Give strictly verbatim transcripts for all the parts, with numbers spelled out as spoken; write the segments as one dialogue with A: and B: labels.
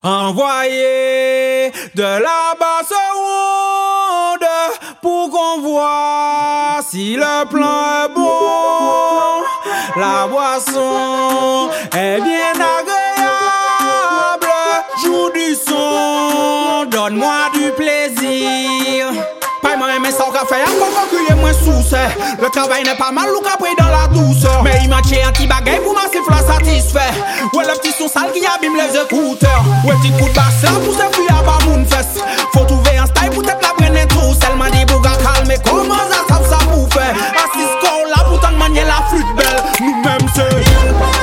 A: Envoyez de la basse ronde pour qu'on voit si le plan est bon. La boisson est bien agréable. Joue du son, donne-moi du plaisir. Pas moi mais ça qu'a fait encore crier moins sous. Le travail n'est pas mal ou qu'après dans la douceur. Mais il m'a tué un petit bagay pour ma siffle satisfait. Ouais le petit son sale qui abîme les écouteurs. Ouais petit coup de basse là pour se fuir à bas mon fesse. Faut trouver un style pour t'être la brenne tout. Celle m'a dit bouga calme. Comment ça ça ça vous fait? Assis score là pour t'en manier la flûte belle. Nous-mêmes c'est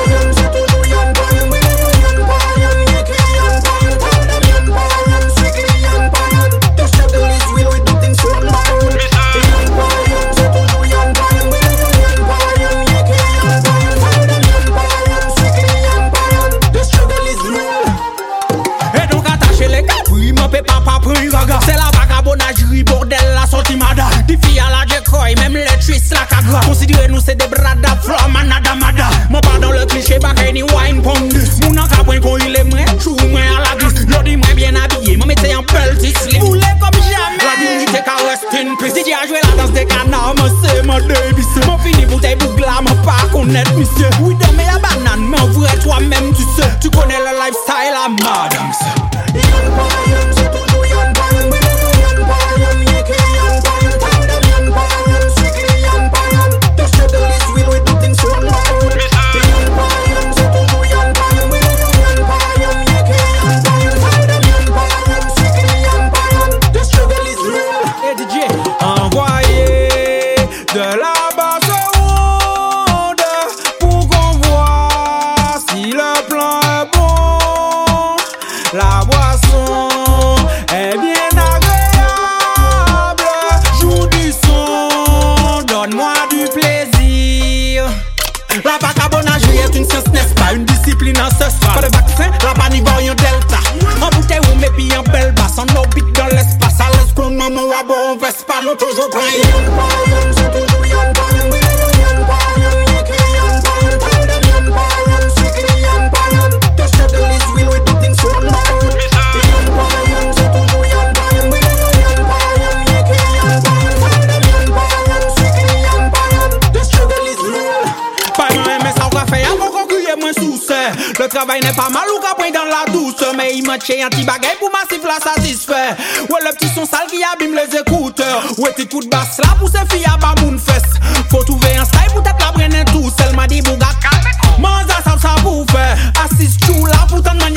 A: c'est la vagabondagerie, bordel, la sortie mada. Des filles à la décoy, même les tristes la cagra. Considérez-nous c'est des brada, fleurs, manada, mada. Mon pas dans le cliché, bagay ni wine pond. Mon encapouin qu'on il est moins, chou moins à la glisse. L'on dit moins bien habillé, m'en mettez en peltis. Les boulets comme jamais. La dignité qu'a rest in peace. D J a joué la danse des canards, moi c'est mon Davis. Mon fini bouteille bougla, mon pas connaître monsieur. Oui, dans mes la banane, mais en vrai toi-même tu sais. Tu connais le lifestyle à madame ça. De la basse ronde pour qu'on voit si le plan est bon. La boisson est bien agréable. Joue du son, donne-moi du plaisir. La vagabondagerie est une science, n'est-ce pas? Une discipline ancestrale. Pas de vaccin, la panivorion delta. En bouteille ou mais puis en belle basse. En orbite dans l'espace. À l'aise qu'on maman ou à bon, on veste pas, nous toujours prêts. Le travail n'est pas mal ou qu'après dans la douceur. Mais il m'a tué un petit bagay pour ma siffle à satisfaire. Ouais le petit son sale qui abîme les écouteurs. Ouais petit coup de basse là pour se filles à bas mon fesse. Faut trouver un style pour t'être la brenne tout. Celle m'a dit bouga calme. Manza ça ça vous fait. Assis chou là pour t'en